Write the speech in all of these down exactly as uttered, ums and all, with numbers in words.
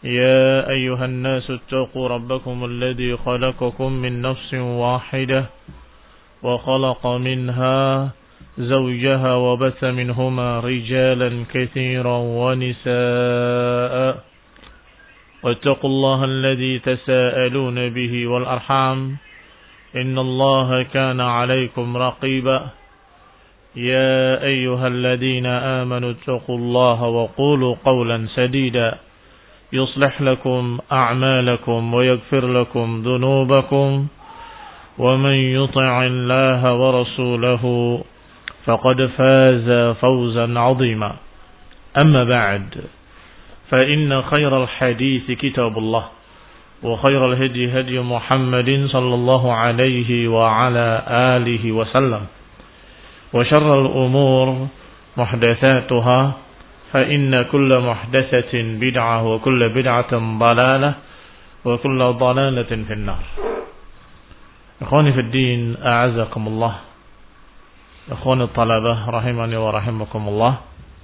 يا أيها الناس اتقوا ربكم الذي خلقكم من نفس واحدة وخلق منها زوجها وبث منهما رجالا كثيرا ونساء واتقوا الله الذي تساءلون به والأرحام إن الله كان عليكم رقيبا يا أيها الذين آمنوا اتقوا الله وقولوا قولا سديدا يصلح لكم أعمالكم ويغفر لكم ذنوبكم ومن يطع الله ورسوله فقد فاز فوزا عظيما أما بعد فإن خير الحديث كتاب الله وخير الهدي هدي محمد صلى الله عليه وعلى آله وسلم وشر الأمور محدثاتها فإن كل محدثة بدعة وكل بدعة ضلالة وكل ضلالة في النار. إخواني في الدين أعزكم الله. إخواني الطلبة رحمني ورحمكم الله.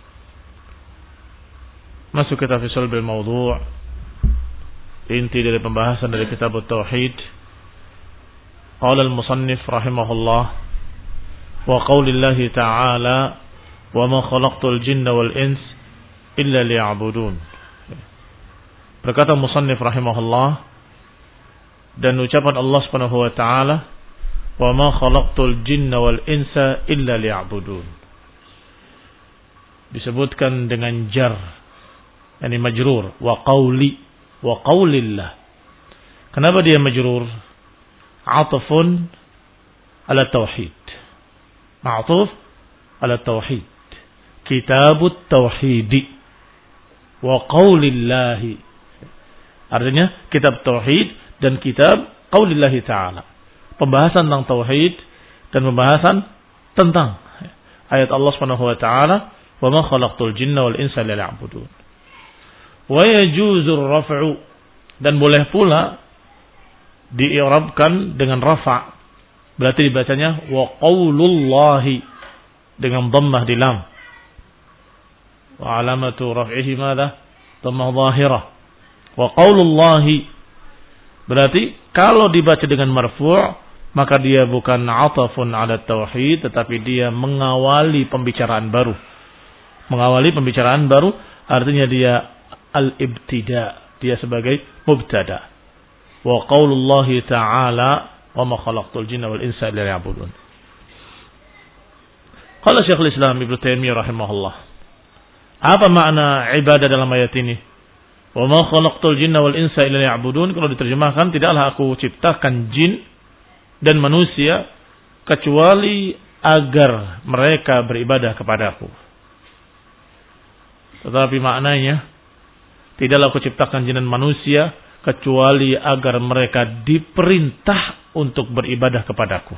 Masuk kita fi sulbil mawdu', inti dari pembahasan dari kitab Tauhid. Qala al-musannif rahimahullah wa qaulillahi ta'ala wa ma khalaqtul jinna wal ins illa liya'budun. Berkata musannif rahimahullah, dan ucapan Allah Subhanahu wa taala, wa ma khalaqtul jinna wal insa illa liya'budun, disebutkan dengan jar, yani majrur, wa qauli wa qaulillah. Kenapa dia majrur? Atafun ala tauhid, ma'tuf ala tauhid, kitabut tauhidi wa qaulillahi. Artinya kitab tauhid dan kitab qaulillahi ta'ala. Pembahasan tentang tauhid dan pembahasan tentang ayat Allah Subhanahu wa taala, wa ma khalaqtul jinna wal insa illa liya'budun. Wa yajuzur raf'u, dan boleh pula di'irabkan dengan rafa'. Berarti dibacanya wa qaulullahi dengan dhammah di lam. Wa alamatu raf'ihi madza? Dhammah dhahirah. Wa qaulullahi, berarti kalau dibaca dengan marfu', maka dia bukan atafun ala tauhid, tetapi dia mengawali pembicaraan baru. Mengawali pembicaraan baru artinya dia al-ibtida, dia sebagai mubtada. Wa qaulullahi ta'ala wa ma khalaqtul jinna wal insa illa liya'budun. Qala Syekhul Islam Ibnu Taimiyah rahimahullah, apa makna ibadah dalam ayat ini? Wa ma khalaqtul jinna wal insa illa liya'budun, kalau diterjemahkan, tidaklah aku ciptakan jin dan manusia kecuali agar mereka beribadah kepadaku. Tetapi maknanya, tidaklah aku ciptakan jin dan manusia kecuali agar mereka diperintah untuk beribadah kepadaku.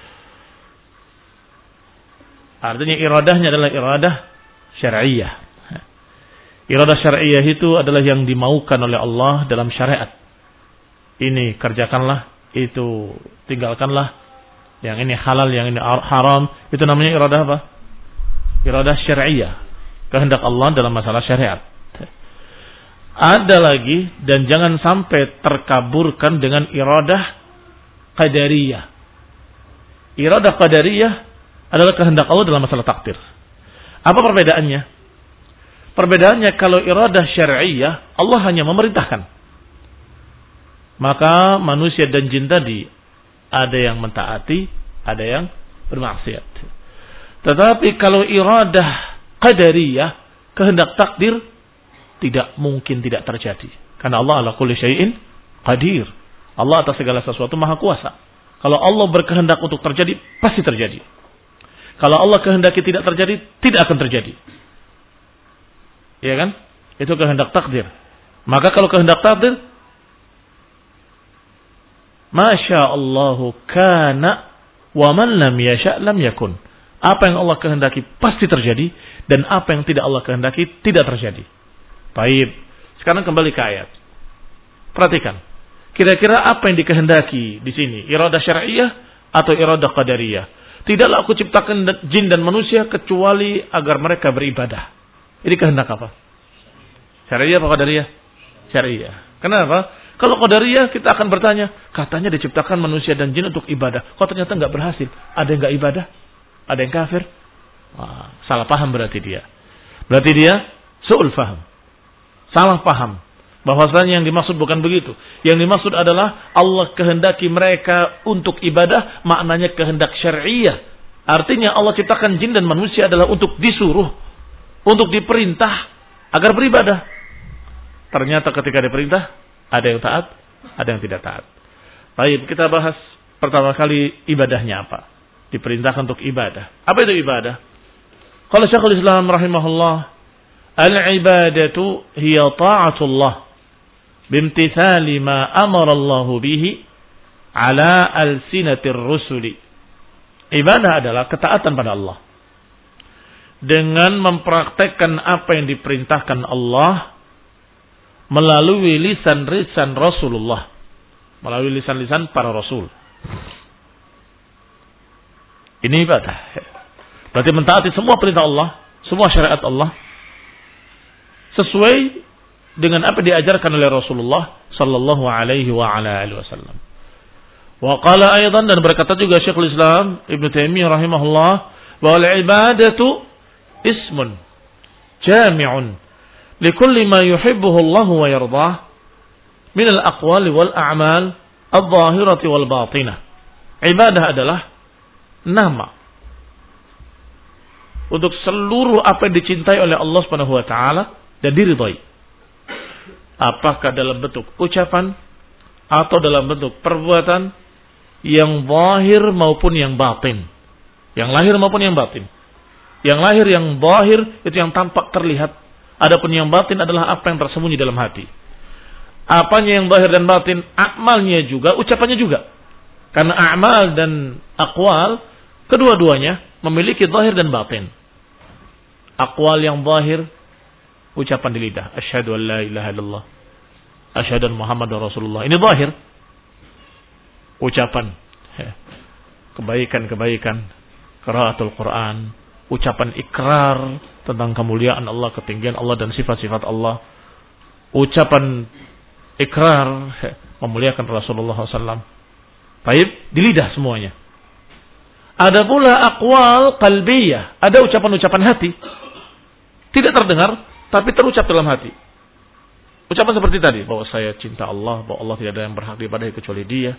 Artinya iradahnya adalah iradah syar'iyah. Iradah syar'iyah itu adalah yang dimaukan oleh Allah dalam syariat. Ini kerjakanlah, itu tinggalkanlah, yang ini halal, yang ini haram. Itu namanya iradah apa? Iradah syar'iyah, kehendak Allah dalam masalah syariat. Ada lagi, dan jangan sampai terkaburkan dengan iradah qadariyah. Iradah qadariyah adalah kehendak Allah dalam masalah takdir. Apa perbedaannya? Perbedaannya, kalau iradah syar'iyah, Allah hanya memerintahkan. Maka manusia dan jin tadi, ada yang mentaati, ada yang bermaksiat. Tetapi kalau iradah qadariyah, kehendak takdir, tidak mungkin tidak terjadi. Karena Allah ala kulli syai'in qadir. Allah atas segala sesuatu maha kuasa. Kalau Allah berkehendak untuk terjadi, pasti terjadi. Kalau Allah kehendaki tidak terjadi, tidak akan terjadi. Iya kan? Itu kehendak takdir. Maka kalau kehendak takdir, Masya Allahu kana wa man lam yasha' lam yakun. Apa yang Allah kehendaki pasti terjadi, dan apa yang tidak Allah kehendaki tidak terjadi. Baik. Sekarang kembali ke ayat. Perhatikan. Kira-kira apa yang dikehendaki di sini? Iradah syar'iyah atau iradah qadariyah? Tidaklah aku ciptakan jin dan manusia kecuali agar mereka beribadah. Ini kehendak apa? Syar'iyah apa qadariyah? syariah. Kenapa? Kalau qadariyah kita akan bertanya, katanya diciptakan manusia dan jin untuk ibadah. Kok ternyata nggak berhasil? Ada yang nggak ibadah? Ada yang kafir? Wah, salah paham berarti dia. Berarti dia su'ul faham. Salah paham. Bahwasanya yang dimaksud bukan begitu. Yang dimaksud adalah Allah kehendaki mereka untuk ibadah, maknanya kehendak syariah. Artinya Allah ciptakan jin dan manusia adalah untuk disuruh, untuk diperintah agar beribadah. Ternyata ketika diperintah, ada yang taat, ada yang tidak taat. Baik, kita bahas pertama kali ibadahnya apa. Diperintahkan untuk ibadah. Apa itu ibadah? Kalau Syekhul Islam rahimahullah, al-ibadatu hiya ta'atullah bimtithali ma amara Allah bihi ala alsinatir rusuli. Ibadah adalah ketaatan pada Allah dengan mempraktekkan apa yang diperintahkan Allah melalui lisan-lisan Rasulullah, melalui lisan-lisan para rasul. Ini ibadah. Berarti mentaati semua perintah Allah, semua syariat Allah sesuai dengan apa yang diajarkan oleh Rasulullah sallallahu alaihi wa ala alihi wasallam. Wa qala aidan, dan berkata juga Syekhul Islam Ibnu Taimiyah rahimahullah, bahwa al-ibadatu ismun jami'un likulli ma yuhibbuhu Allah wa yardah min al-aqwali wal a'mal adh-dhahirati wal batinah. Ibadah adalah nama untuk seluruh apa yang dicintai oleh Allah Subhanahu wa taala dan diridhai. Apakah dalam bentuk ucapan atau dalam bentuk perbuatan, yang zahir maupun yang batin. Yang lahir maupun yang batin. Yang lahir, yang zahir itu yang tampak terlihat. Adapun yang batin adalah apa yang tersembunyi dalam hati. Apanya yang zahir dan batin? Amalnya juga, ucapannya juga. Karena amal dan aqwal kedua-duanya memiliki zahir dan batin. Aqwal yang zahir, ucapan di lidah, asyhadu an la ilaha illallah, asyhadu anna Muhammadar Rasulullah. Ini zahir. Ucapan kebaikan-kebaikan, qiraatul Quran, ucapan ikrar tentang kemuliaan Allah, ketinggian Allah dan sifat-sifat Allah. Ucapan ikrar memuliakan Rasulullah sallallahu alaihi wasallam. Baik, di lidah semuanya. Ada pula aqwal qalbiyah, ada ucapan-ucapan hati. Tidak terdengar tapi terucap dalam hati. Ucapan seperti tadi, bahwa saya cinta Allah, bahwa Allah tidak ada yang berhak diibadahi kecuali Dia.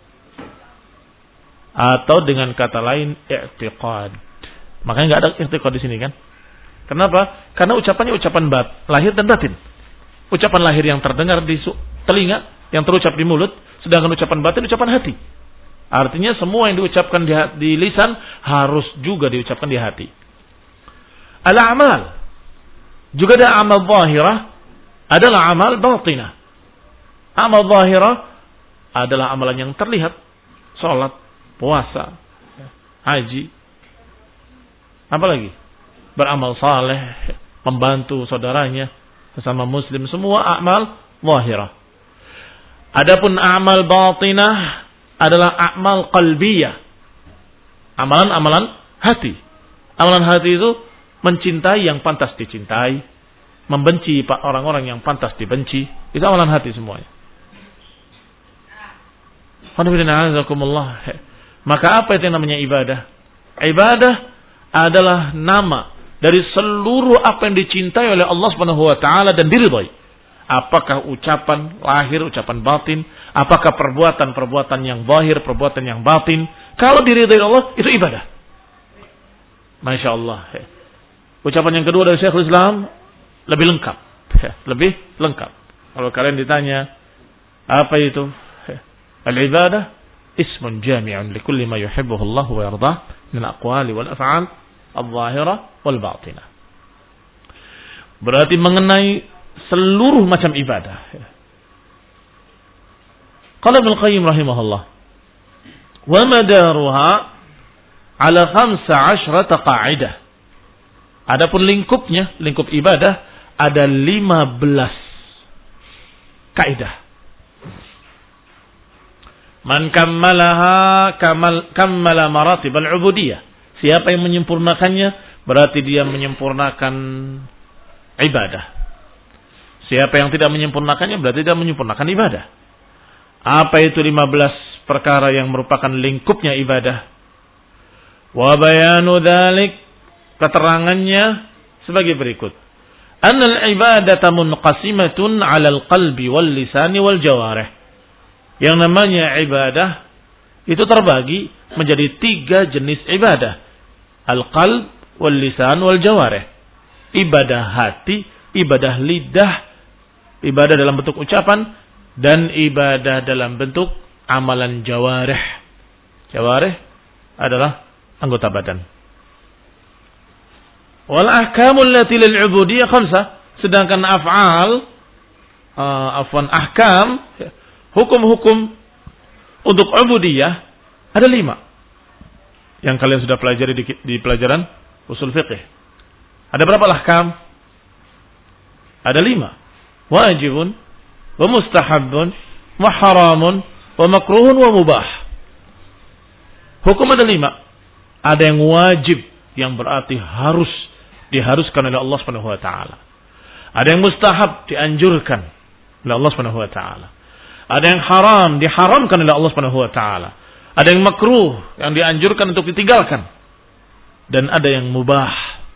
Atau dengan kata lain, i'tiqad. Makanya nggak ada i'tiqad di sini kan? Kenapa? Karena ucapannya ucapan bat, lahir dan batin. Ucapan lahir yang terdengar di telinga, yang terucap di mulut, sedangkan ucapan batin ucapan hati. Artinya semua yang diucapkan di, di lisan harus juga diucapkan di hati. Al-a'mal, juga ada amal zahirah, adalah amal batinah. Amal zahirah adalah amalan yang terlihat, salat, puasa, haji, apa lagi? Beramal saleh, membantu saudaranya, sesama muslim, semua amal zahirah. Adapun amal batinah adalah amal qalbiyah. Amalan-amalan hati. Amalan hati itu mencintai yang pantas dicintai, membenci orang-orang yang pantas dibenci. Itu amalan hati semuanya. Maka apa itu yang namanya ibadah? Ibadah adalah nama dari seluruh apa yang dicintai oleh Allah Subhanahu wa taala dan diridhai. Apakah ucapan lahir, ucapan batin, apakah perbuatan-perbuatan yang zahir, perbuatan yang batin. Kalau diridhai Allah, itu ibadah. Masya Allah. Ucapan yang kedua dari Syekhul Islam lebih lengkap. Lebih lengkap. Kalau kalian ditanya, apa itu? Al-ibadah ismun jami'un likulli ma yuhibbuhu Allah wa yardah min aqwali wal af'al al-zahirah wal batinah. Berarti mengenai seluruh macam ibadah. Qala Ibnu Qayyim rahimahullah, wa madaruha ala khamsa asyrata qa'idah. Adapun lingkupnya, lingkup ibadah ada lima belas kaidah. Man kammalaha kamal kammala maratib al-ubudiyah. Siapa yang menyempurnakannya berarti dia menyempurnakan ibadah. Siapa yang tidak menyempurnakannya berarti tidak menyempurnakan ibadah. Apa itu lima belas perkara yang merupakan lingkupnya ibadah? Wa bayanu dzalik, keterangannya sebagai berikut. Annal ibadata munqasimatun 'alal qalbi wal lisani wal jawarih. Yang namanya ibadah itu terbagi menjadi tiga jenis ibadah. Al-qalb wal lisan wal jawarih. Ibadah hati, ibadah lidah, ibadah dalam bentuk ucapan, dan ibadah dalam bentuk amalan jawarih. Jawarih adalah anggota badan. Wal ahkamul lati lil ubudiyyah khamsah. Sedangkan af'al, uh, afwan ahkam, hukum-hukum untuk ubudiyah ada lima. Yang kalian sudah pelajari di, di pelajaran usul fiqh. Ada berapa ahkam? Ada lima. Wajibun, wa mustahabun, wa haramun, wa makruhun, wa mubah. Hukum ada lima. Ada yang wajib, yang berarti harus, diharuskan oleh Allah Subhanahu wa taala. Ada yang mustahab, dianjurkan oleh Allah Subhanahu wa taala. Ada yang haram, diharamkan oleh Allah Subhanahu wa taala. Ada yang makruh, yang dianjurkan untuk ditinggalkan. Dan ada yang mubah,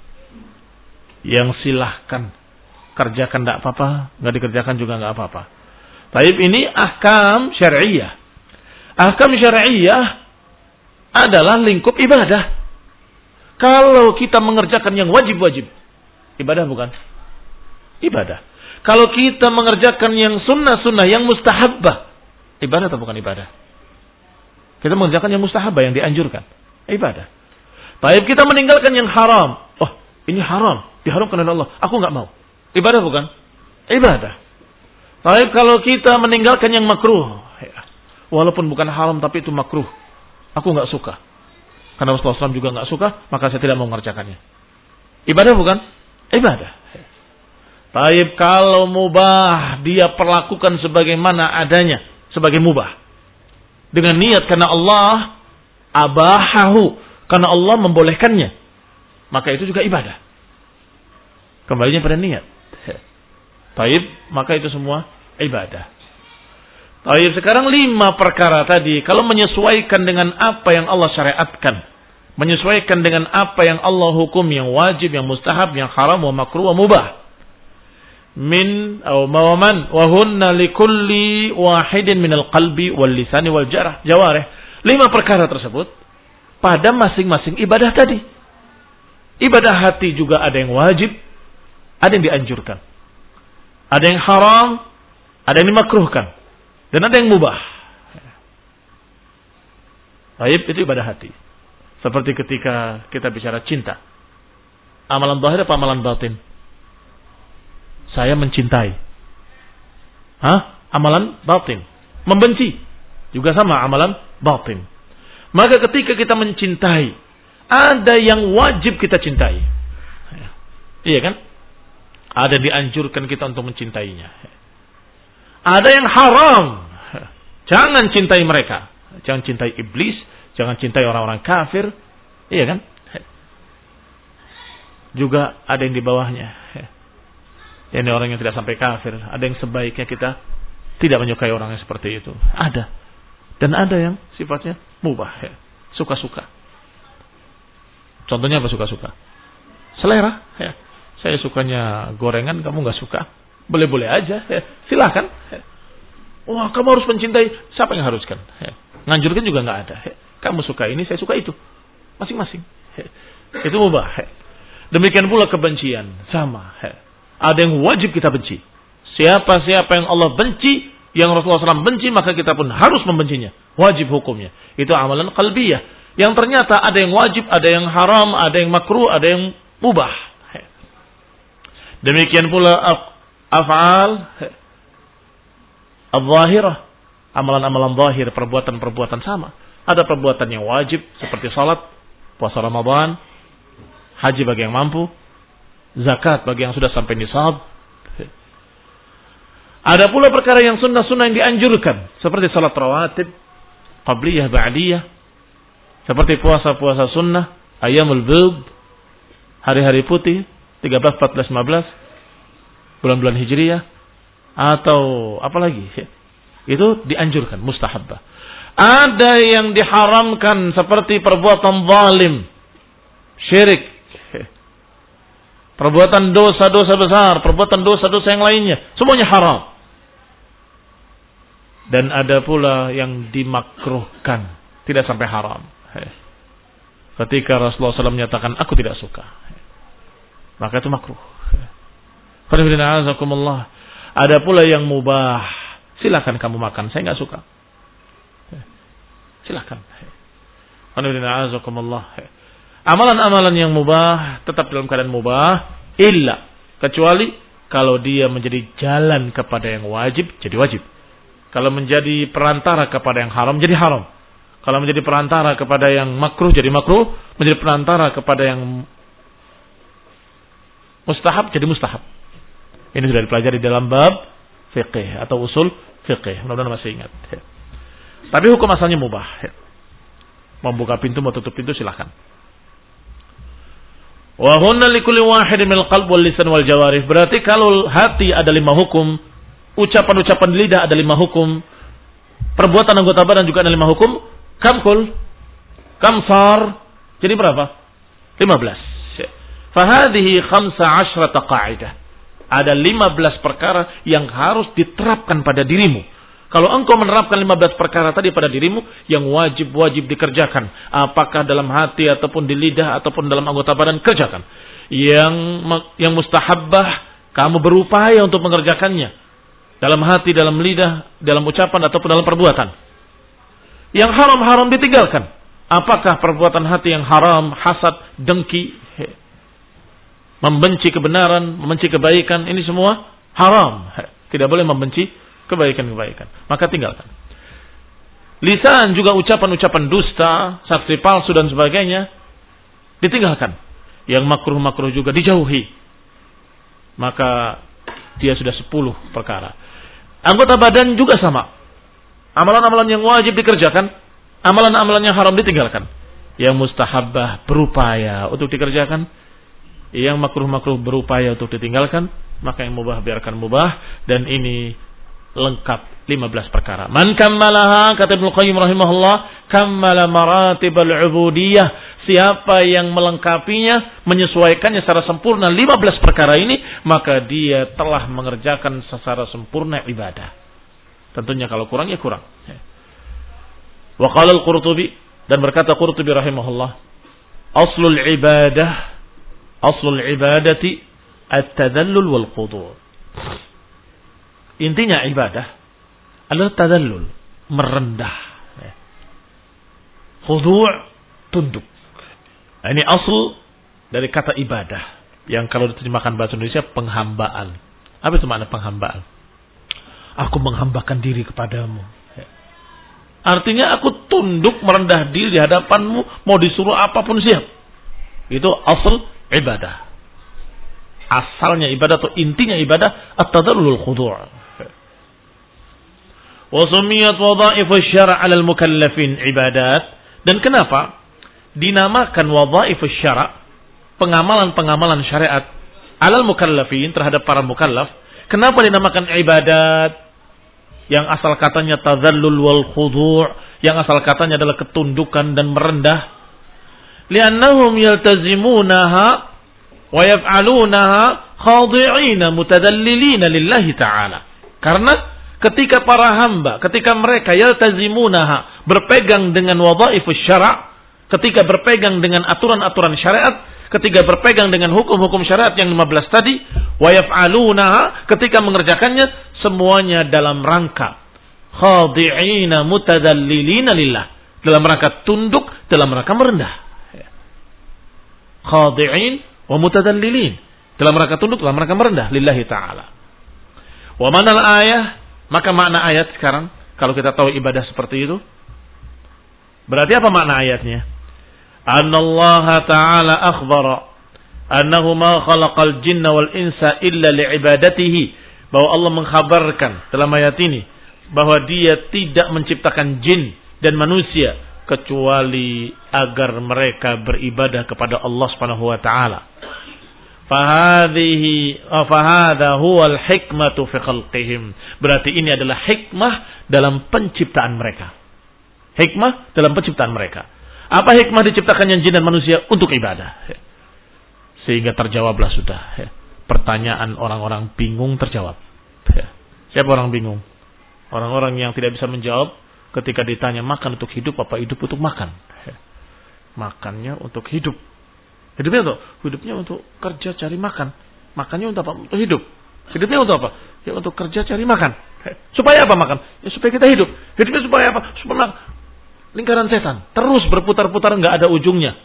yang silahkan kerjakan tidak apa-apa, nggak dikerjakan juga nggak apa-apa. Taib ini ahkam syar'iyah. Ahkam syar'iyah adalah lingkup ibadah. Kalau kita mengerjakan yang wajib-wajib, ibadah bukan? Ibadah. Kalau kita mengerjakan yang sunnah-sunnah, yang mustahabbah, ibadah atau bukan ibadah? Kita mengerjakan yang mustahabbah, yang dianjurkan, ibadah. Taib kita meninggalkan yang haram. Oh, ini haram, diharamkan oleh Allah. Aku nggak mau. Ibadah bukan? Ibadah. Taib kalau kita meninggalkan yang makruh, walaupun bukan haram tapi itu makruh, aku nggak suka. Karena Rasulullah shallallahu alaihi wasallam juga nggak suka, maka saya tidak mau mengerjakannya. Ibadah bukan? Ibadah. Taib kalau mubah, dia perlakukan sebagaimana adanya, sebagai mubah. Dengan niat karena Allah abahahu, karena Allah membolehkannya, maka itu juga ibadah. Kembalinya pada niat. Taib, maka itu semua ibadah. Taib, sekarang lima perkara tadi, kalau menyesuaikan dengan apa yang Allah syariatkan, menyesuaikan dengan apa yang Allah hukum, yang wajib, yang mustahab, yang haram, wa makruh, wa mubah. Min atau mawaman wa hunna likulli wahidin minal qalbi wal lisani wal jarah jawarih. Lima perkara tersebut pada masing-masing ibadah tadi. Ibadah hati juga ada yang wajib, ada yang dianjurkan, ada yang haram, ada yang dimakruhkan, dan ada yang mubah. Baik, itu ibadah hati. Seperti ketika kita bicara cinta, amalan zahir apa amalan batin? Saya mencintai. Hah? Amalan batin. Membenci juga sama amalan batin. Maka ketika kita mencintai, ada yang wajib kita cintai. Iya kan? Ada dianjurkan kita untuk mencintainya. Ada yang haram. Jangan cintai mereka. Jangan cintai iblis. Jangan cintai orang-orang kafir. Iya kan? Juga ada yang di bawahnya. Ini orang yang tidak sampai kafir. Ada yang sebaiknya kita tidak menyukai orang yang seperti itu. Ada. Dan ada yang sifatnya mubah. Suka-suka. Contohnya apa suka-suka? Selera. Ya. Saya sukanya gorengan, kamu nggak suka. Boleh-boleh aja. Ya. Silakan. Ya. Wah, kamu harus mencintai. Siapa yang haruskan? Ya. Nganjurkan juga nggak ada. Ya. Kamu suka ini, saya suka itu. Masing-masing. Ya. Itu mubah. Ya. Demikian pula kebencian. Sama. Ya. Ada yang wajib kita benci. Siapa-siapa yang Allah benci, yang Rasulullah shallallahu alaihi wasallam benci, maka kita pun harus membencinya. Wajib hukumnya. Itu amalan qalbiyah. Yang ternyata ada yang wajib, ada yang haram, ada yang makruh, ada yang mubah. Demikian pula af'al al-zahirah. Amalan-amalan zahir, perbuatan-perbuatan sama. Ada perbuatan yang wajib, seperti salat, puasa Ramadan, haji bagi yang mampu, zakat bagi yang sudah sampai nisab. Ada pula perkara yang sunnah-sunnah yang dianjurkan, seperti salat rawatib, qabliyah, ba'diyah, seperti puasa-puasa sunnah, ayyamul bid, hari-hari putih, tiga belas, empat belas, lima belas, bulan-bulan hijriyah, atau apa lagi, itu dianjurkan, mustahabbah. Ada yang diharamkan seperti perbuatan zalim, syirik, perbuatan dosa-dosa besar, perbuatan dosa-dosa yang lainnya, semuanya haram. Dan ada pula yang dimakruhkan, tidak sampai haram. Ketika Rasulullah shallallahu alaihi wasallam menyatakan aku tidak suka, maka itu makruh. Ada pula yang mubah, silakan kamu makan, saya nggak suka. Silakan. Amalan-amalan yang mubah tetap dalam keadaan mubah, illa kecuali kalau dia menjadi jalan kepada yang wajib, jadi wajib. Kalau menjadi perantara kepada yang haram, jadi haram. Kalau menjadi perantara kepada yang makruh, jadi makruh. Menjadi perantara kepada yang mustahab, jadi mustahab. Ini sudah dipelajari dalam bab fiqih atau usul fiqih. Mudah-mudahan masih ingat. Tapi hukum asalnya mubah. Membuka pintu, mau tutup pintu silahkan. Wa hunna likulli wahidin minal qalb wal lisan wal jawarih. Berarti kalau hati ada lima hukum, ucapan-ucapan lidah ada lima hukum, perbuatan anggota badan juga ada lima hukum. Kamkul, kamsar, jadi berapa? lima belas. Fahadihi khamsa ashrata qa'idah. Ada lima belas perkara yang harus diterapkan pada dirimu. Kalau engkau menerapkan lima belas perkara tadi pada dirimu, yang wajib-wajib dikerjakan. Apakah dalam hati ataupun di lidah ataupun dalam anggota badan, kerjakan. Yang yang mustahabbah, kamu berupaya untuk mengerjakannya. Dalam hati, dalam lidah, dalam ucapan ataupun dalam perbuatan. Yang haram-haram ditinggalkan. Apakah perbuatan hati yang haram, hasad, dengki, membenci kebenaran, membenci kebaikan, ini semua haram. Tidak boleh membenci kebaikan-kebaikan. Maka tinggalkan. Lisan juga ucapan-ucapan dusta, saksi palsu dan sebagainya, ditinggalkan. Yang makruh-makruh juga dijauhi. Maka dia sudah sepuluh perkara. Anggota badan juga sama. Amalan-amalan yang wajib dikerjakan, amalan-amalan yang haram ditinggalkan. Yang mustahabbah berupaya untuk dikerjakan, yang makruh-makruh berupaya untuk ditinggalkan, maka yang mubah biarkan mubah. Dan ini lengkap lima belas perkara. Man kammalaha, kata Ibnu Qayyim rahimahullah, kammala maratibal ubudiyah. Siapa yang melengkapinya, menyesuaikannya secara sempurna lima belas perkara ini, maka dia telah mengerjakan secara sempurna ibadah. Tentunya kalau kurang ya kurang. Wa qala al-Qurtubi, dan berkata Qurtubi rahimahullah, aslul ibadah, aslul ibadati at-tadallul wal khudu'. Intinya ibadah adalah tadallul, merendah. Khudu', tunduk. Ini asal dari kata ibadah, yang kalau diterjemahkan bahasa Indonesia penghambaan. Apa itu makna penghambaan? Aku menghambakan diri kepadamu. Artinya aku tunduk merendah diri di hadapanmu, mau disuruh apapun siap. Itu asal ibadah. Asalnya ibadah atau intinya ibadah at-tadallul khudu'. Wa sumiyat wadha'if asy-syara' 'ala al-mukallafin ibadat. Dan kenapa dinamakan wadha'if asy-syara', pengamalan-pengamalan syariat 'ala al-mukallafin, terhadap para mukallaf? Kenapa dinamakan ibadat? Yang asal katanya tadallul wal khudu', yang asal katanya adalah ketundukan dan merendah. Li'annahum yaltazimunaha wa yaf'alunaha khadi'ina mutadallilina lillahi ta'ala. Karena ketika para hamba, ketika mereka yaltazimunaha, berpegang dengan wadhaifus syara', ketika berpegang dengan aturan-aturan syariat, ketika berpegang dengan hukum-hukum syariat yang lima belas tadi, wa yaf'alunaha, ketika mengerjakannya semuanya dalam rangka khadi'ina mutadallilina lillah, dalam rangka tunduk, dalam rangka merendah. Khadi'in wa mutadallilin, dalam rangka tunduk, dalam rangka merendah lillahi ta'ala. Wa manal ayah, maka makna ayat sekarang kalau kita tahu ibadah seperti itu, berarti apa makna ayatnya? Annallaha ta'ala akhbara annahu ma khalaqal jinna wal insa illa li'ibadatihi, bahwa Allah mengkhabarkan dalam ayat ini bahwa dia tidak menciptakan jin dan manusia kecuali agar mereka beribadah kepada Allah Subhanahu wa taala. Fahadhihi fahadha huwal hikmatu fi khalqihim. Berarti ini adalah hikmah dalam penciptaan mereka. Hikmah dalam penciptaan mereka. Apa hikmah diciptakannya jin dan manusia? Untuk ibadah. Sehingga terjawablah sudah. Pertanyaan orang-orang bingung terjawab. Siapa orang bingung? Orang-orang yang tidak bisa menjawab ketika ditanya makan untuk hidup apa hidup untuk makan. Makannya untuk hidup. Hidupnya untuk hidupnya untuk kerja cari makan. Makannya untuk apa? Untuk hidup. Hidupnya untuk apa? Ya untuk kerja cari makan. Supaya apa makan? Ya supaya kita hidup. Hidupnya supaya apa? Supaya lingkaran setan terus berputar-putar, enggak ada ujungnya.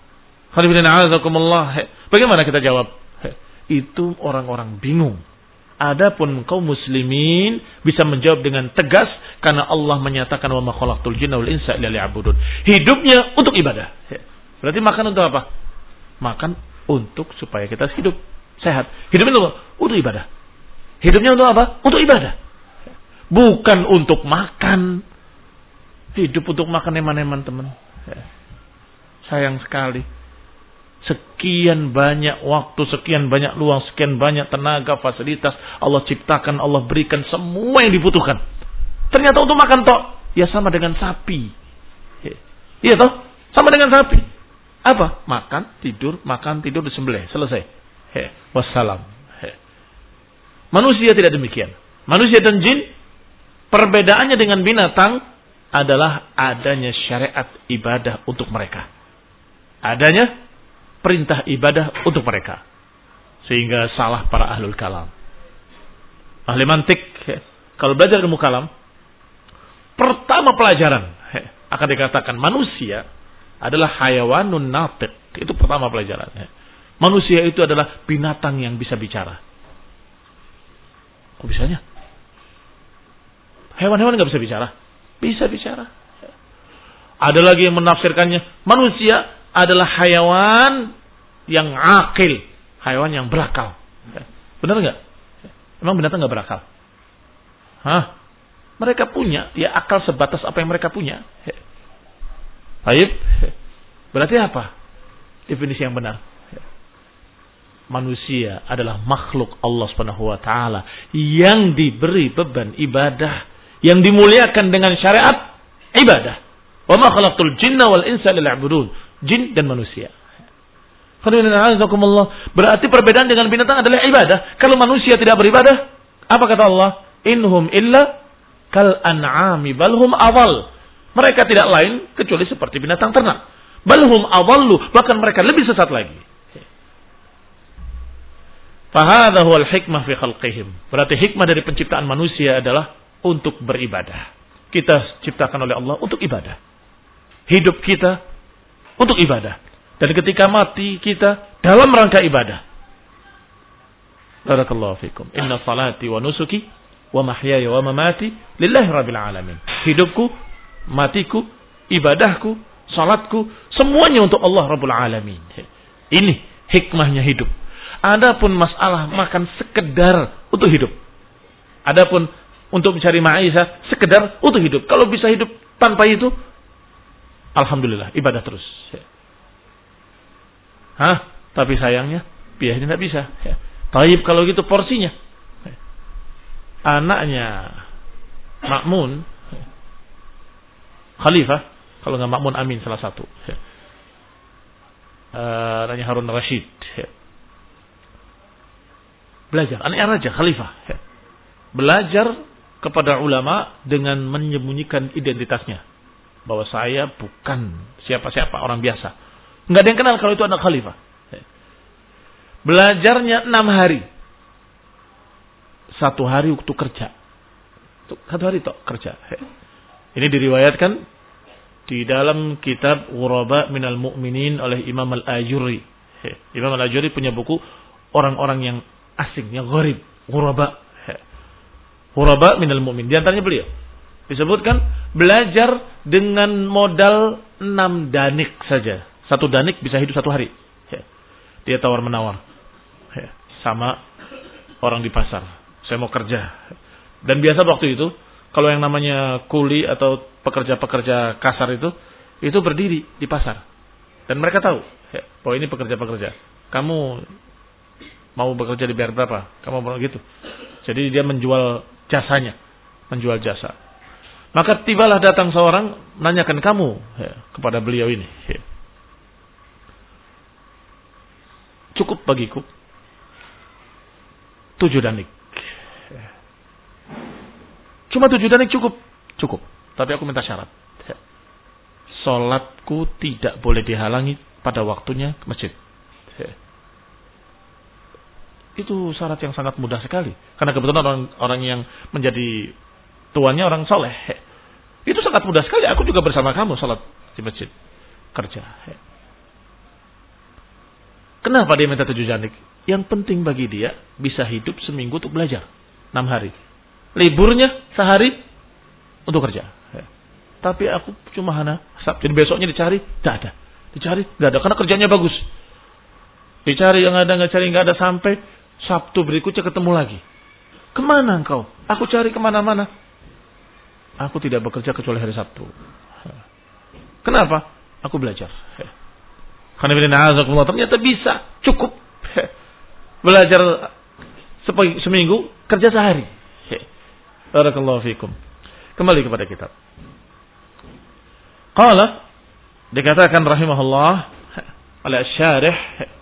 Bagaimana kita jawab? Itu orang-orang bingung. Adapun kaum muslimin bisa menjawab dengan tegas karena Allah menyatakan wa ma khalaqtul jinna wal insa illa liya'budun. Hidupnya untuk ibadah. Berarti makan untuk apa? Makan untuk supaya kita hidup sehat. Hidupnya untuk, untuk ibadah. Hidupnya untuk apa? Untuk ibadah. Bukan untuk makan. Hidup untuk makan eman-eman teman. Sayang sekali. Sekian banyak waktu, sekian banyak luang, sekian banyak tenaga, fasilitas Allah ciptakan, Allah berikan semua yang dibutuhkan. Ternyata untuk makan toh, ya sama dengan sapi. Iya toh, sama dengan sapi. Apa? Makan, tidur, makan, tidur, disembelih, selesai. He, wassalam. He. Manusia tidak demikian. Manusia dan jin perbedaannya dengan binatang adalah adanya syariat ibadah untuk mereka. Adanya perintah ibadah untuk mereka. Sehingga salah para ahlul kalam. Ahli mantik, kalau belajar ilmu kalam, pertama pelajaran akan dikatakan manusia adalah hayawanun natiq. Itu pertama pelajaran. Manusia itu adalah binatang yang bisa bicara. Kok bisanya? Hewan-hewan nggak bisa bicara? Bisa bicara. Ada lagi yang menafsirkannya, manusia adalah hayawan yang akil, hayawan yang berakal. Benar nggak? Emang binatang nggak berakal? Hah? Mereka punya, ya akal sebatas apa yang mereka punya. Baik. Berarti apa? Definisi yang benar. Manusia adalah makhluk Allah Subhanahu wa taala yang diberi beban ibadah, yang dimuliakan dengan syariat ibadah. Wa ma khalaqtul jinna wal insa illa liya'budun. Jin dan manusia. Berarti perbedaan dengan binatang adalah ibadah. Kalau manusia tidak beribadah, apa kata Allah? Inhum illa kal an'ami balhum awal. Mereka tidak lain kecuali seperti binatang ternak. Balhum awallu, bahkan mereka lebih sesat lagi. Fahadha huwal hikmah fi khalqihim. Berarti hikmah dari penciptaan manusia adalah untuk beribadah. Kita ciptakan oleh Allah untuk ibadah. Hidup kita untuk ibadah. Dan ketika mati kita dalam rangka ibadah. Barakallahu fikum. Inna salati wa nusuki wa mahyaya wa mamati lillahi rabbil alamin. Hidupku, matiku, ibadahku, salatku, semuanya untuk Allah Rabbul Alamin. Ini hikmahnya hidup. Adapun masalah makan sekedar untuk hidup. Adapun untuk mencari ma'isah sekedar untuk hidup. Kalau bisa hidup tanpa itu, alhamdulillah, ibadah terus. Hah? Tapi sayangnya, biasanya tidak bisa. Taib kalau gitu porsinya. Anaknya Ma'mun, Khalifah, kalau nggak Ma'mun Amin salah satu. Uh, Ranya Harun Rashid. Belajar, anaknya raja, Khalifah. Belajar kepada ulama dengan menyembunyikan identitasnya. Bahwa saya bukan siapa-siapa, orang biasa. Nggak ada yang kenal kalau itu anak Khalifah. Belajarnya enam hari. Satu hari waktu kerja. Satu hari tok kerja. Ini diriwayatkan di dalam kitab Ghuraba Minal Mu'minin oleh Imam Al-Ajuri. Imam Al-Ajuri punya buku orang-orang yang asing, yang gharib, ghuraba. Ghuraba Minal Mu'min. Di antaranya beliau disebutkan belajar dengan modal enam danik saja. Satu danik bisa hidup satu hari. Dia tawar-menawar sama orang di pasar. Saya mau kerja. Dan biasa waktu itu, kalau yang namanya kuli atau pekerja-pekerja kasar itu, itu berdiri di pasar. Dan mereka tahu bahwa ini pekerja-pekerja. Kamu Mau bekerja dibayar berapa? Kamu mau gitu. Jadi dia menjual jasanya, menjual jasa. Maka tibalah datang seorang nanyakan kamu ya, kepada beliau ini. Ya. Cukup bagiku tujuh danik. Ya. Cuma tujuh danik cukup, cukup. Tapi aku minta syarat. Ya. Salatku tidak boleh dihalangi pada waktunya ke masjid. Ya. Itu syarat yang sangat mudah sekali. Karena kebetulan orang, orang yang menjadi tuannya orang soleh. Itu sangat mudah sekali. Aku juga bersama kamu salat di masjid. Kerja. Kenapa dia minta tujuh janik? Yang penting bagi dia bisa hidup seminggu untuk belajar. Enam hari. Liburnya sehari untuk kerja. Tapi aku cuma hana. Jadi besoknya dicari. Tidak ada. Dicari. Tidak ada. Karena kerjanya bagus. Dicari yang ada. Nggak cari. Nggak ada. Sampai Sabtu berikutnya ketemu lagi. Kemana engkau? Aku cari kemana-mana. Aku tidak bekerja kecuali hari Sabtu. Kenapa? Aku belajar. Karena ternyata bisa. Cukup. Belajar seminggu, kerja sehari. Barakallahu fikum. Kembali kepada kitab. Qala, dikatakan rahimahullah oleh syarih,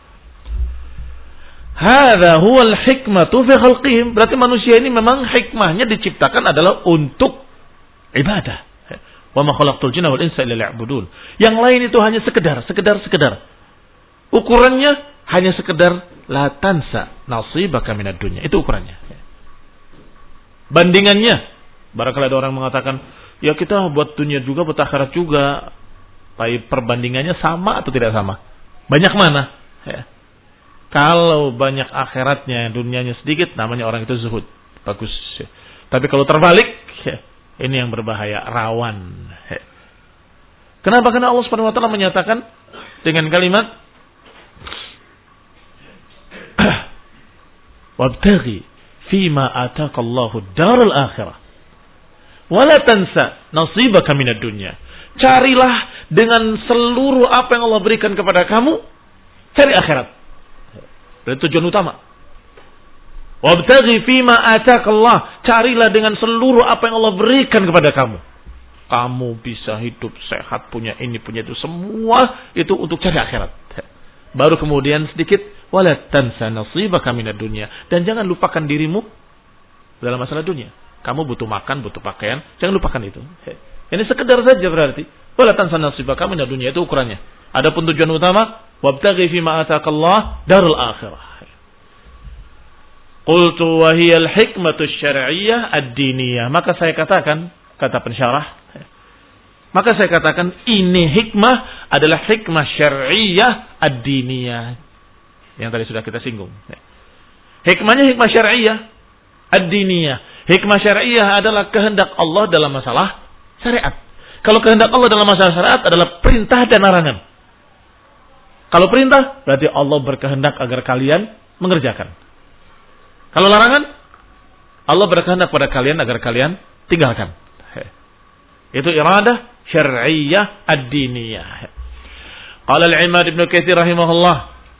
hadza huwa al-hikmatu fi khalqihim. Berarti manusia ini memang hikmahnya diciptakan adalah untuk ibadah. Wa ma khalaqtul jinna wal insa illa liya'budun. Yang lain itu hanya sekedar, sekedar, sekedar. Ukurannya hanya sekedar la tansa nasibaka minad dunya. Itu ukurannya. Bandingannya, barangkali ada orang mengatakan, ya kita buat dunia juga, buat akhirat juga. Tapi perbandingannya sama atau tidak sama? Banyak mana? Ya. Kalau banyak akhiratnya, dunianya sedikit, namanya orang itu zuhud. Bagus. Ya. Tapi kalau terbalik, ya, ini yang berbahaya, rawan. Ya. Kenapa? Karena Allah Subhanahu wa taala menyatakan dengan kalimat wabtaghi fima ataqallahu daral akhirah wala tansa nasibaka minad dunya. Carilah dengan seluruh apa yang Allah berikan kepada kamu, cari akhirat. Itu tujuan utama. Wabtaghi fima ataqallah, carilah dengan seluruh apa yang Allah berikan kepada kamu. Kamu bisa hidup sehat, punya ini, punya itu, semua itu untuk cari akhirat. Baru kemudian sedikit wala tansa nasibaka minad dunya, dan jangan lupakan dirimu dalam masalah dunia. Kamu butuh makan, butuh pakaian, jangan lupakan itu. Ini sekedar saja berarti. Wala tansa nasibaka minad dunya, itu ukurannya. Adapun tujuan utama, wabtaghi fima ataqallah darul akhirah. Qultu wa hiya al-hikmatu asy-syar'iyyah ad-diniyah. Maka saya katakan, kata pensyarah, maka saya katakan ini hikmah adalah hikmah syar'iyyah ad-diniyah. Yang tadi sudah kita singgung. Hikmahnya hikmah syar'iyyah ad-diniyah. Hikmah syar'iyyah adalah kehendak Allah dalam masalah syariat. Kalau kehendak Allah dalam masalah syariat adalah perintah dan larangan. Kalau perintah, berarti Allah berkehendak agar kalian mengerjakan. Kalau larangan, Allah berkehendak pada kalian agar kalian tinggalkan. Itu iradah syar'iyyah ad-diniyah. Qala al-Imad Ibn Katsir rahimahullah,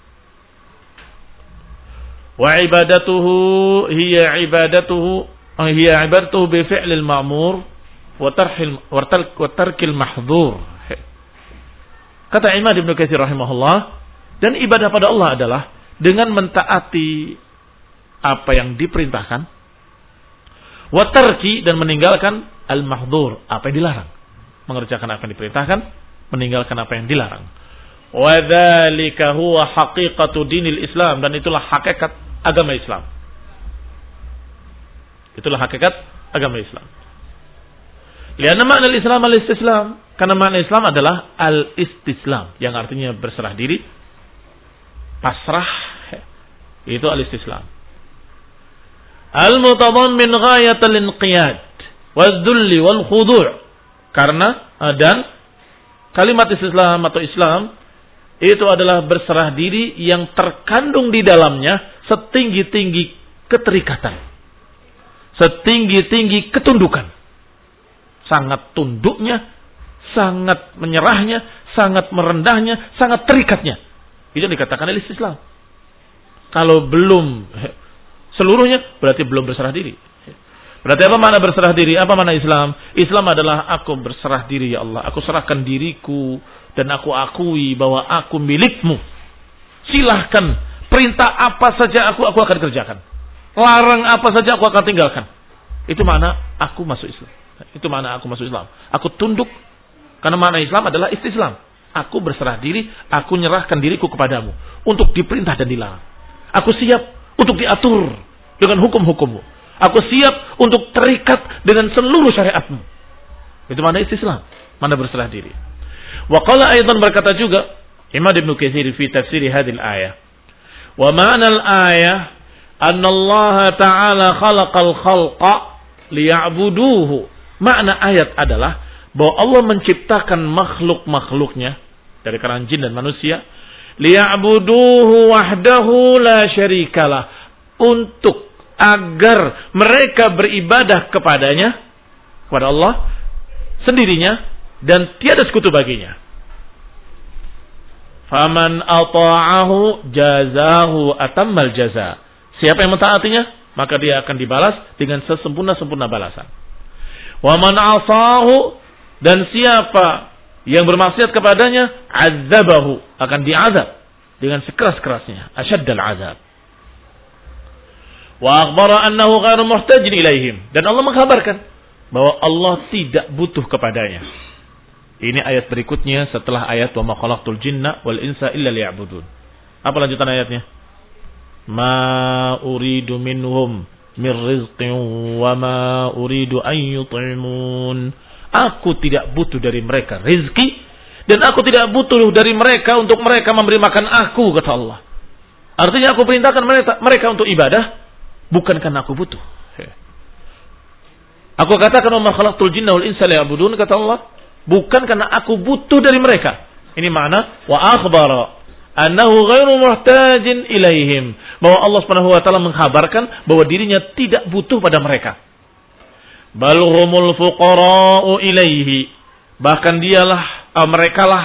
wa ibadatuhu hiya ibadatuhu hiya ibadatuhu bi fi'lil ma'mur wa tarhil wa tarkil mahdhur. Kata Imad Ibn Katsir rahimahullah, dan ibadah pada Allah adalah dengan mentaati apa yang diperintahkan, wa tarki, dan meninggalkan al-mahdhur, apa yang dilarang. Mengerjakan apa yang diperintahkan, meninggalkan apa yang dilarang. Wa dzalika huwa haqiqatu dinil Islam, dan itulah hakikat agama Islam. Itulah hakikat agama Islam. Lianna makna al-Islam al-istislam, karena makna Islam adalah al-istislam, yang artinya berserah diri, pasrah, itu al-istislam. Al-mutadammin ghayatal inqiyad waz-dhulli wal khudu'. Karena dan kalimat Islam atau Islam itu adalah berserah diri yang terkandung di dalamnya setinggi-tinggi keterikatan, setinggi-tinggi ketundukan. Sangat tunduknya, sangat menyerahnya, sangat merendahnya, sangat terikatnya. Itu dikatakan Islam. Kalau belum seluruhnya, berarti belum berserah diri. Berarti apa makna berserah diri? Apa makna Islam? Islam adalah aku berserah diri ya Allah. Aku serahkan diriku dan aku akui bahwa aku milikmu. Silahkan perintah apa saja aku aku akan kerjakan. Larang apa saja aku akan tinggalkan. Itu makna aku masuk Islam. Itu makna aku masuk Islam. Aku tunduk karena makna Islam adalah istislam. Aku berserah diri, aku nyerahkan diriku kepadamu untuk diperintah dan dilarang. Aku siap untuk diatur dengan hukum-hukummu. Aku siap untuk terikat dengan seluruh syariatmu. Itu makna istislam, makna berserah diri. Wa qala aidan berkata juga Imam Ibnu Katsir fi tafsir hadhihi al-ayah. Wa ma'na al-ayah anna Allah Ta'ala khalaqal khalqa liya'buduhu. Makna ayat adalah bahwa Allah menciptakan makhluk-makhluknya dari kalangan jin dan manusia liya'buduhu wahdahu la syarikalah, untuk agar mereka beribadah kepadanya, kepada Allah sendirinya dan tiada sekutu baginya. Faman ata'ahu jazahu atammal jaza. Siapa yang mentaatinya, maka dia akan dibalas dengan sesempurna-sempurna balasan. Wa man asahu, dan siapa yang bermaksiat kepadanya, azabahu, akan diazab dengan sekeras-kerasnya, asyaddal azab. Wa akhbara annahu ghairu muhtajin ilaihim, dan Allah mengkhabarkan bahwa Allah tidak butuh kepadanya. Ini ayat berikutnya setelah ayat wa ma khalaqtul jinna wal insa illa liya'budun. Apa lanjutan ayatnya? Ma uridu minhum min rizqin wa ma uridu an yut'imun. Aku tidak butuh dari mereka rezeki, dan aku tidak butuh dari mereka untuk mereka memberi makan aku, kata Allah. Artinya aku perintahkan mereka, mereka untuk ibadah, bukan karena aku butuh. Aku katakan wa ma khalaqtul jinna wal insa liya'budun, kata Allah, bukan karena aku butuh dari mereka. Ini makna wa akhbara annahu ghairu muhtajin ilaihim, bahwa Allah Subhanahu wa taala mengkhabarkan bahwa dirinya tidak butuh pada mereka. Bal humul fuqara'u ilaihi, bahkan dialah uh, merekalah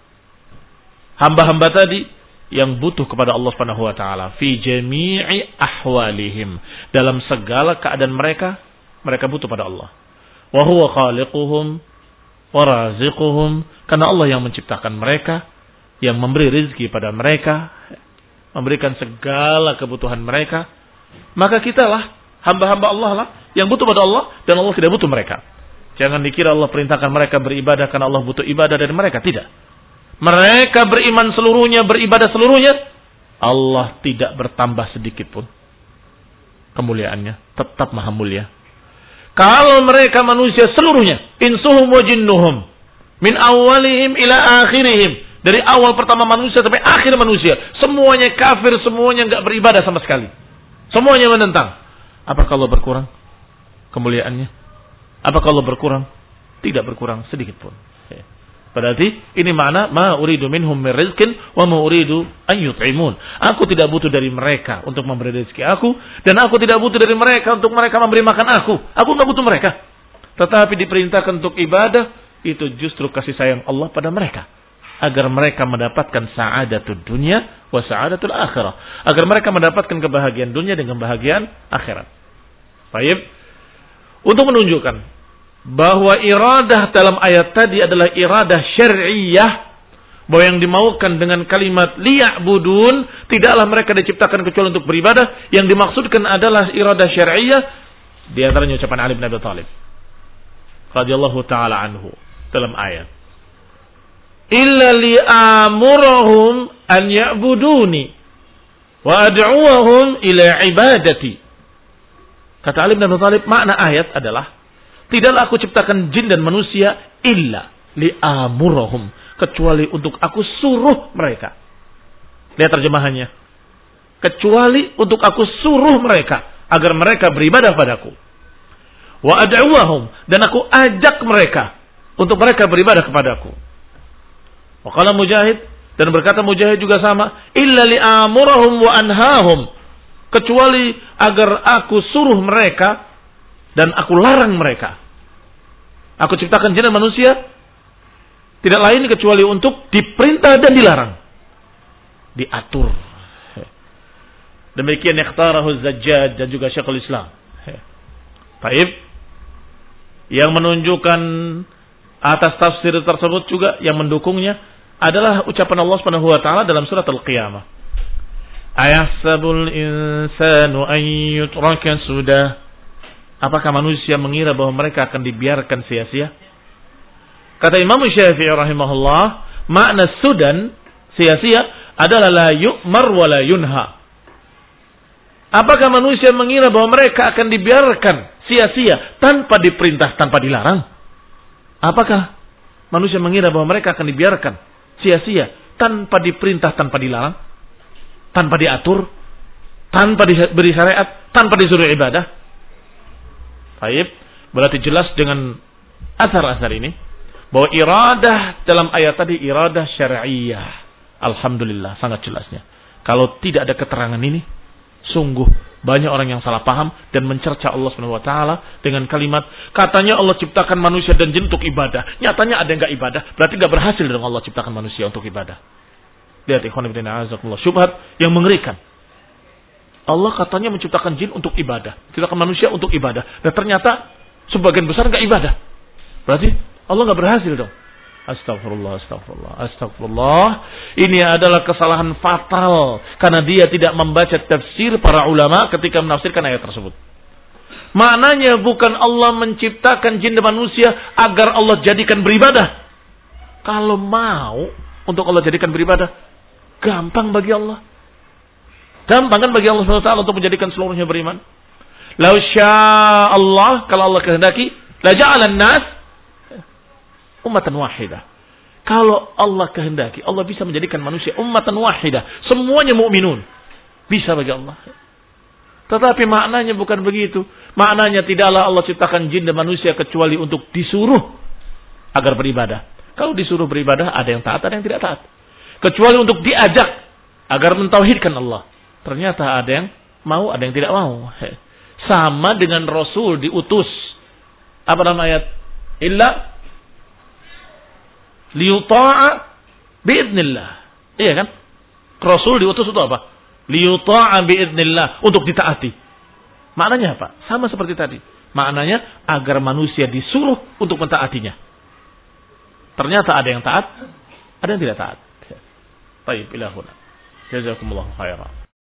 hamba-hamba tadi yang butuh kepada Allah Subhanahu wa taala fi jami'i ahwalihim, dalam segala keadaan mereka mereka butuh pada Allah. Wa huwa khaliquhum wa raziquhum, karena Allah yang menciptakan mereka, yang memberi rezeki pada mereka, memberikan segala kebutuhan mereka. Maka kitalah hamba-hamba Allah lah yang butuh pada Allah, dan Allah tidak butuh mereka. Jangan dikira Allah perintahkan mereka beribadah karena Allah butuh ibadah dari mereka. Tidak. Mereka beriman seluruhnya, beribadah seluruhnya, Allah tidak bertambah sedikit pun kemuliaannya, tetap maha mulia. Kalau mereka manusia seluruhnya, insuhum wa jinnuhum, min awalihim ila akhirihim, dari awal pertama manusia sampai akhir manusia, semuanya kafir, semuanya enggak beribadah sama sekali, semuanya menentang. Apakah Allah berkurang kemuliaannya? Apakah Allah berkurang? Tidak berkurang sedikit pun. Berarti ini makna ma uridu minhum min rizqin wa ma uridu an yut'imun. Aku tidak butuh dari mereka untuk memberi rezeki aku, dan aku tidak butuh dari mereka untuk mereka memberi makan aku. Aku enggak butuh mereka. Tetapi diperintahkan untuk ibadah, itu justru kasih sayang Allah pada mereka, agar mereka mendapatkan sa'adatul dunya wa sa'adatul akhirah, agar mereka mendapatkan kebahagiaan dunia dengan kebahagiaan akhirat. Baik. Untuk menunjukkan bahwa iradah dalam ayat tadi adalah iradah syar'iyyah, bahwa yang dimaukan dengan kalimat liya'budun, tidaklah mereka diciptakan kecuali untuk beribadah. Yang dimaksudkan adalah iradah syar'iyyah, di antaranya ucapan Ali bin Abi Thalib radhiyallahu taala anhu dalam ayat illa li'amurahum an ya'buduni wa ad'uwahum ila ibadati. Kata Ali bin Abi Thalib, makna ayat adalah tidaklah aku ciptakan jin dan manusia illa li'amurahum, kecuali untuk aku suruh mereka. Lihat terjemahannya. Kecuali untuk aku suruh mereka agar mereka beribadah padaku. Wa ad'uwahum, dan aku ajak mereka untuk mereka beribadah kepadaku. Wa qala Mujahid, dan berkata Mujahid juga sama, illa li'amurahum wa anhahum, kecuali agar aku suruh mereka dan aku larang mereka. Aku ciptakan jin dan manusia tidak lain kecuali untuk diperintah dan dilarang, diatur. Demikian ikhtarahu Zajjaj dan juga Syekhul Islam. Baik. Yang menunjukkan atas tafsir tersebut juga yang mendukungnya adalah ucapan Allah Subhanahu wa taala dalam surat Al-Qiyamah. Ayahsabul insanu an yutraka sudah. Apakah manusia mengira bahwa mereka akan dibiarkan sia-sia? Kata Imam Syafi'i rahimahullah, makna sudan, sia-sia, adalah la yu'mar wa la yunha. Apakah manusia mengira bahwa mereka akan dibiarkan sia-sia tanpa diperintah, tanpa dilarang? Apakah manusia mengira bahwa mereka akan dibiarkan sia-sia tanpa diperintah, tanpa dilarang? Tanpa diatur? Tanpa diberi syariat? Tanpa disuruh ibadah? Baik, berarti jelas dengan asar-asar ini bahwa iradah dalam ayat tadi iradah syar'iyah. Alhamdulillah, sangat jelasnya. Kalau tidak ada keterangan ini, sungguh banyak orang yang salah paham dan mencerca Allah Subhanahu wa taala dengan kalimat katanya Allah ciptakan manusia dan jin untuk ibadah. Nyatanya ada yang enggak ibadah, berarti enggak berhasil dong Allah ciptakan manusia untuk ibadah. Lihat ikhwan fillah azakumullah, syubhat yang mengerikan. Allah katanya menciptakan jin untuk ibadah, ciptakan manusia untuk ibadah. Dan ternyata sebagian besar enggak ibadah. Berarti Allah enggak berhasil dong. Astagfirullah, astagfirullah, astagfirullah. Ini adalah kesalahan fatal karena dia tidak membaca tafsir para ulama ketika menafsirkan ayat tersebut. Maknanya bukan Allah menciptakan jin dan manusia agar Allah jadikan beribadah. Kalau mau untuk Allah jadikan beribadah, gampang bagi Allah. Gampang kan bagi Allah subhanahu wa taala untuk menjadikan seluruhnya beriman. Lau syaa Allah, kalau Allah kehendaki, la ja'alan nas ummatan wahidah. Kalau Allah kehendaki, Allah bisa menjadikan manusia ummatan wahidah. Semuanya mukminun. Bisa bagi Allah. Tetapi maknanya bukan begitu. Maknanya tidaklah Allah ciptakan jin dan manusia kecuali untuk disuruh agar beribadah. Kalau disuruh beribadah, ada yang taat, ada yang tidak taat. Kecuali untuk diajak agar mentauhidkan Allah. Ternyata ada yang mau, ada yang tidak mau. Sama dengan Rasul diutus. Apa nama ayat? Illa liyuta'a bi'idnillah. Iya kan? Rasul diutus untuk apa? Liyuta'a bi'idnillah. Untuk ditaati. Maknanya apa? Sama seperti tadi. Maknanya agar manusia disuruh untuk mentaatinya. Ternyata ada yang taat, ada yang tidak taat. Baik, ilahuna. Jazakumullahu khairan.